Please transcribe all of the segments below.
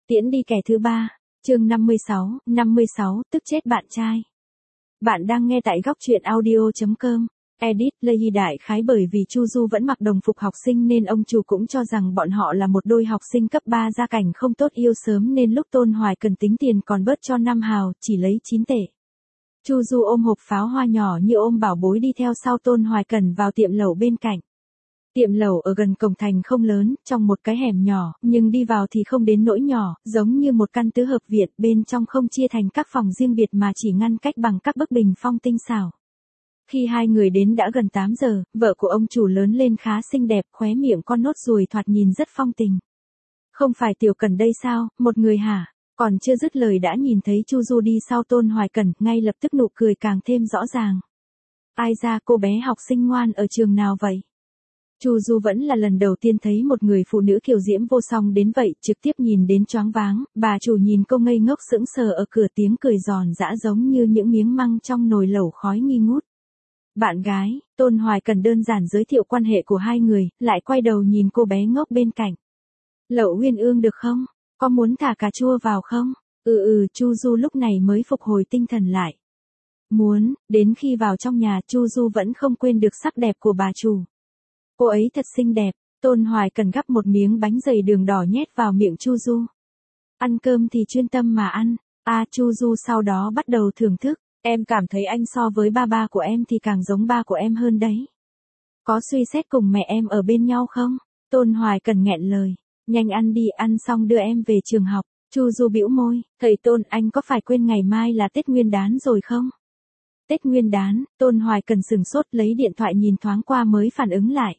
Tiễn đi kẻ thứ ba, chương 56, tức chết bạn trai. Bạn đang nghe tại góc truyện audio.com. Edit Lay đại khái bởi vì Chu Du vẫn mặc đồng phục học sinh nên ông chủ cũng cho rằng bọn họ là một đôi học sinh cấp 3 gia cảnh không tốt yêu sớm nên lúc Tôn Hoài cần tính tiền còn bớt cho 5 hào, chỉ lấy 9 tệ. Chu Du ôm hộp pháo hoa nhỏ như ôm bảo bối đi theo sau Tôn Hoài Cần vào tiệm lẩu bên cạnh. Tiệm lẩu ở gần cổng thành không lớn, trong một cái hẻm nhỏ, nhưng đi vào thì không đến nỗi nhỏ, giống như một căn tứ hợp viện, bên trong không chia thành các phòng riêng biệt mà chỉ ngăn cách bằng các bức bình phong tinh xảo. Khi hai người đến đã gần 8 giờ, vợ của ông chủ lớn lên khá xinh đẹp, khóe miệng con nốt ruồi thoạt nhìn rất phong tình. Không phải Tiểu Cần đây sao, một người hả? Còn chưa dứt lời đã nhìn thấy Chu Du đi sau Tôn Hoài Cần, ngay lập tức nụ cười càng thêm rõ ràng. Ai ra cô bé học sinh ngoan ở trường nào vậy? Chu Du vẫn là lần đầu tiên thấy một người phụ nữ kiều diễm vô song đến vậy, trực tiếp nhìn đến choáng váng, bà chủ nhìn cô ngây ngốc sững sờ ở cửa, tiếng cười giòn giã giống như những miếng măng trong nồi lẩu khói nghi ngút. Bạn gái, Tôn Hoài Cần đơn giản giới thiệu quan hệ của hai người, lại quay đầu nhìn cô bé ngốc bên cạnh. Lẩu Uyên Ương được không? Có muốn thả cà chua vào không? Chu Du lúc này mới phục hồi tinh thần lại. Muốn, đến khi vào trong nhà Chu Du vẫn không quên được sắc đẹp của bà chủ. Cô ấy thật xinh đẹp, Tôn Hoài Cần gắp một miếng bánh dày đường đỏ nhét vào miệng Chu Du. Ăn cơm thì chuyên tâm mà ăn, Chu Du sau đó bắt đầu thưởng thức, em cảm thấy anh so với ba của em thì càng giống ba của em hơn đấy. Có suy xét cùng mẹ em ở bên nhau không? Tôn Hoài Cần nghẹn lời, nhanh ăn đi, ăn xong đưa em về trường học. Chu Du bĩu môi, thầy Tôn, anh có phải quên ngày mai là Tết Nguyên đán rồi không? Tết Nguyên đán, Tôn Hoài Cần sửng sốt lấy điện thoại nhìn thoáng qua mới phản ứng lại.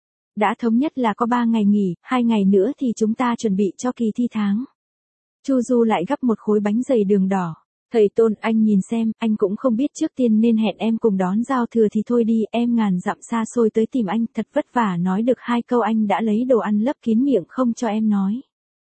Đã thống nhất là có 3 ngày nghỉ, 2 ngày nữa thì chúng ta chuẩn bị cho kỳ thi tháng. Chu Du lại gắp một khối bánh dày đường đỏ. Thầy Tôn, anh nhìn xem, anh cũng không biết trước tiên nên hẹn em cùng đón giao thừa thì thôi đi, em ngàn dặm xa xôi tới tìm anh, thật vất vả nói được 2 câu anh đã lấy đồ ăn lấp kín miệng không cho em nói.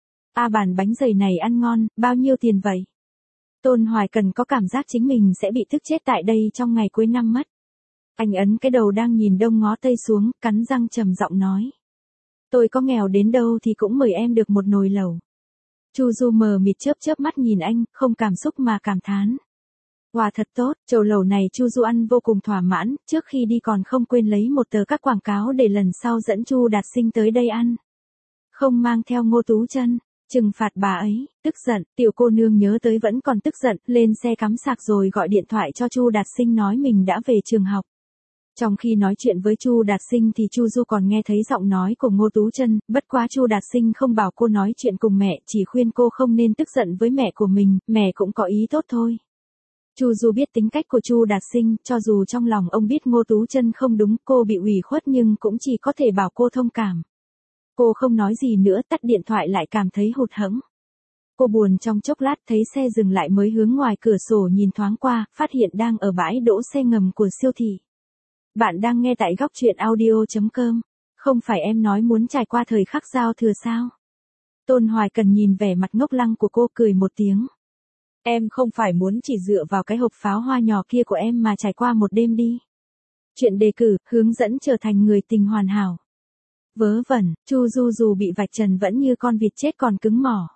Bàn bánh dày này ăn ngon, bao nhiêu tiền vậy? Tôn Hoài Cần có cảm giác chính mình sẽ bị tức chết tại đây trong ngày cuối năm mất. Anh ấn cái đầu đang nhìn đông ngó tây xuống, cắn răng trầm giọng nói. Tôi có nghèo đến đâu thì cũng mời em được một nồi lẩu. Chu Du mờ mịt chớp mắt nhìn anh, không cảm xúc mà cảm thán. Wow, thật tốt, chầu lẩu này Chu Du ăn vô cùng thỏa mãn, trước khi đi còn không quên lấy một tờ các quảng cáo để lần sau dẫn Chu Đạt Sinh tới đây ăn. Không mang theo Ngô Tú Chân, trừng phạt bà ấy, tức giận, tiểu cô nương nhớ tới vẫn còn tức giận, lên xe cắm sạc rồi gọi điện thoại cho Chu Đạt Sinh nói mình đã về trường học. Trong khi nói chuyện với Chu Đạt Sinh thì Chu Du còn nghe thấy giọng nói của Ngô Tú Chân, bất quá Chu Đạt Sinh không bảo cô nói chuyện cùng mẹ, chỉ khuyên cô không nên tức giận với mẹ của mình, mẹ cũng có ý tốt thôi. Chu Du biết tính cách của Chu Đạt Sinh, cho dù trong lòng ông biết Ngô Tú Chân không đúng, cô bị ủy khuất nhưng cũng chỉ có thể bảo cô thông cảm. Cô không nói gì nữa, tắt điện thoại lại cảm thấy hụt hẫng. Cô buồn trong chốc lát thấy xe dừng lại mới hướng ngoài cửa sổ nhìn thoáng qua, phát hiện đang ở bãi đỗ xe ngầm của siêu thị. Bạn đang nghe tại góc truyện audio.com. Không phải em nói muốn trải qua thời khắc giao thừa sao? Tôn Hoài Cần nhìn vẻ mặt ngốc lăng của cô cười một tiếng. Em không phải muốn chỉ dựa vào cái hộp pháo hoa nhỏ kia của em mà trải qua một đêm đi. Chuyện đề cử, hướng dẫn trở thành người tình hoàn hảo. Vớ vẩn, Chu Du dù bị vạch trần vẫn như con vịt chết còn cứng mỏ.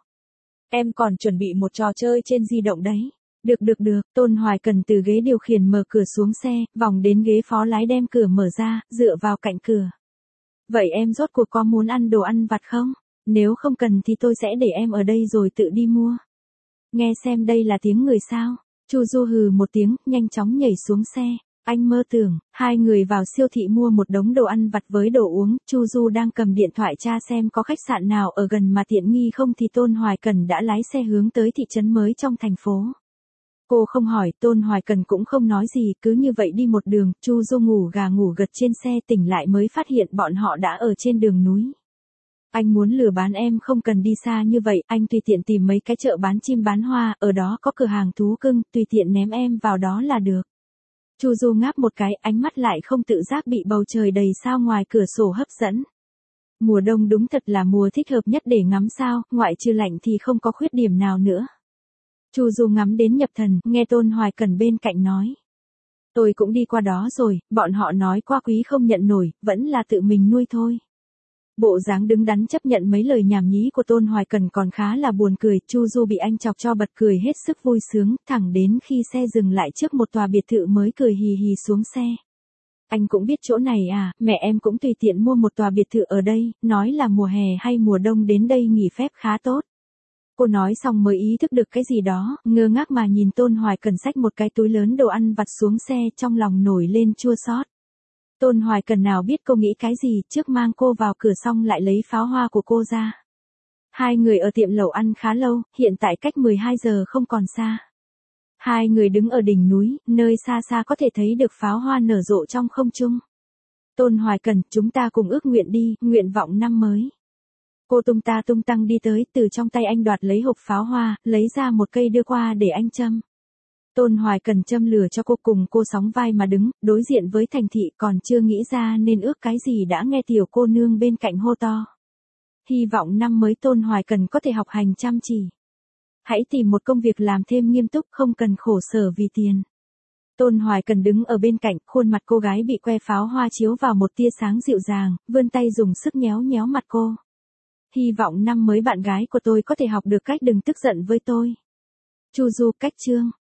Em còn chuẩn bị một trò chơi trên di động đấy. Được, Tôn Hoài Cần từ ghế điều khiển mở cửa xuống xe, vòng đến ghế phó lái đem cửa mở ra, dựa vào cạnh cửa. Vậy em rốt cuộc có muốn ăn đồ ăn vặt không? Nếu không cần thì tôi sẽ để em ở đây rồi tự đi mua. Nghe xem đây là tiếng người sao? Chu Du hừ một tiếng, nhanh chóng nhảy xuống xe. Anh mơ tưởng, hai người vào siêu thị mua một đống đồ ăn vặt với đồ uống, Chu Du đang cầm điện thoại tra xem có khách sạn nào ở gần mà tiện nghi không thì Tôn Hoài Cần đã lái xe hướng tới thị trấn mới trong thành phố. Cô không hỏi, Tôn Hoài Cần cũng không nói gì, cứ như vậy đi một đường, Chu Du ngủ gà ngủ gật trên xe, tỉnh lại mới phát hiện bọn họ đã ở trên đường núi. Anh muốn lừa bán em không cần đi xa như vậy, anh tùy tiện tìm mấy cái chợ bán chim bán hoa, ở đó có cửa hàng thú cưng, tùy tiện ném em vào đó là được. Chu Du ngáp một cái, ánh mắt lại không tự giác bị bầu trời đầy sao ngoài cửa sổ hấp dẫn. Mùa đông đúng thật là mùa thích hợp nhất để ngắm sao, ngoại trừ lạnh thì không có khuyết điểm nào nữa. Chu Du ngắm đến nhập thần, nghe Tôn Hoài Cần bên cạnh nói. Tôi cũng đi qua đó rồi, bọn họ nói qua quý không nhận nổi, vẫn là tự mình nuôi thôi. Bộ dáng đứng đắn chấp nhận mấy lời nhảm nhí của Tôn Hoài Cần còn khá là buồn cười, Chu Du bị anh chọc cho bật cười hết sức vui sướng, thẳng đến khi xe dừng lại trước một tòa biệt thự mới cười hì hì xuống xe. Anh cũng biết chỗ này à, mẹ em cũng tùy tiện mua một tòa biệt thự ở đây, nói là mùa hè hay mùa đông đến đây nghỉ phép khá tốt. Cô nói xong mới ý thức được cái gì đó, ngơ ngác mà nhìn Tôn Hoài Cần xách một cái túi lớn đồ ăn vặt xuống xe, trong lòng nổi lên chua xót. Tôn Hoài Cần nào biết cô nghĩ cái gì, trước mang cô vào cửa xong lại lấy pháo hoa của cô ra. Hai người ở tiệm lẩu ăn khá lâu, hiện tại cách 12 giờ không còn xa. Hai người đứng ở đỉnh núi, nơi xa xa có thể thấy được pháo hoa nở rộ trong không trung. Tôn Hoài Cần, chúng ta cùng ước nguyện đi, nguyện vọng năm mới. Cô tung tăng đi tới, từ trong tay anh đoạt lấy hộp pháo hoa, lấy ra một cây đưa qua để anh châm. Tôn Hoài Cần châm lửa cho cô, cùng cô sóng vai mà đứng, đối diện với Thành Thị, còn chưa nghĩ ra nên ước cái gì đã nghe tiểu cô nương bên cạnh hô to. Hy vọng năm mới Tôn Hoài Cần có thể học hành chăm chỉ. Hãy tìm một công việc làm thêm nghiêm túc, không cần khổ sở vì tiền. Tôn Hoài Cần đứng ở bên cạnh, khuôn mặt cô gái bị que pháo hoa chiếu vào một tia sáng dịu dàng, vươn tay dùng sức nhéo nhéo mặt cô. Hy vọng năm mới bạn gái của tôi có thể học được cách đừng tức giận với tôi. Chu Du, cách chương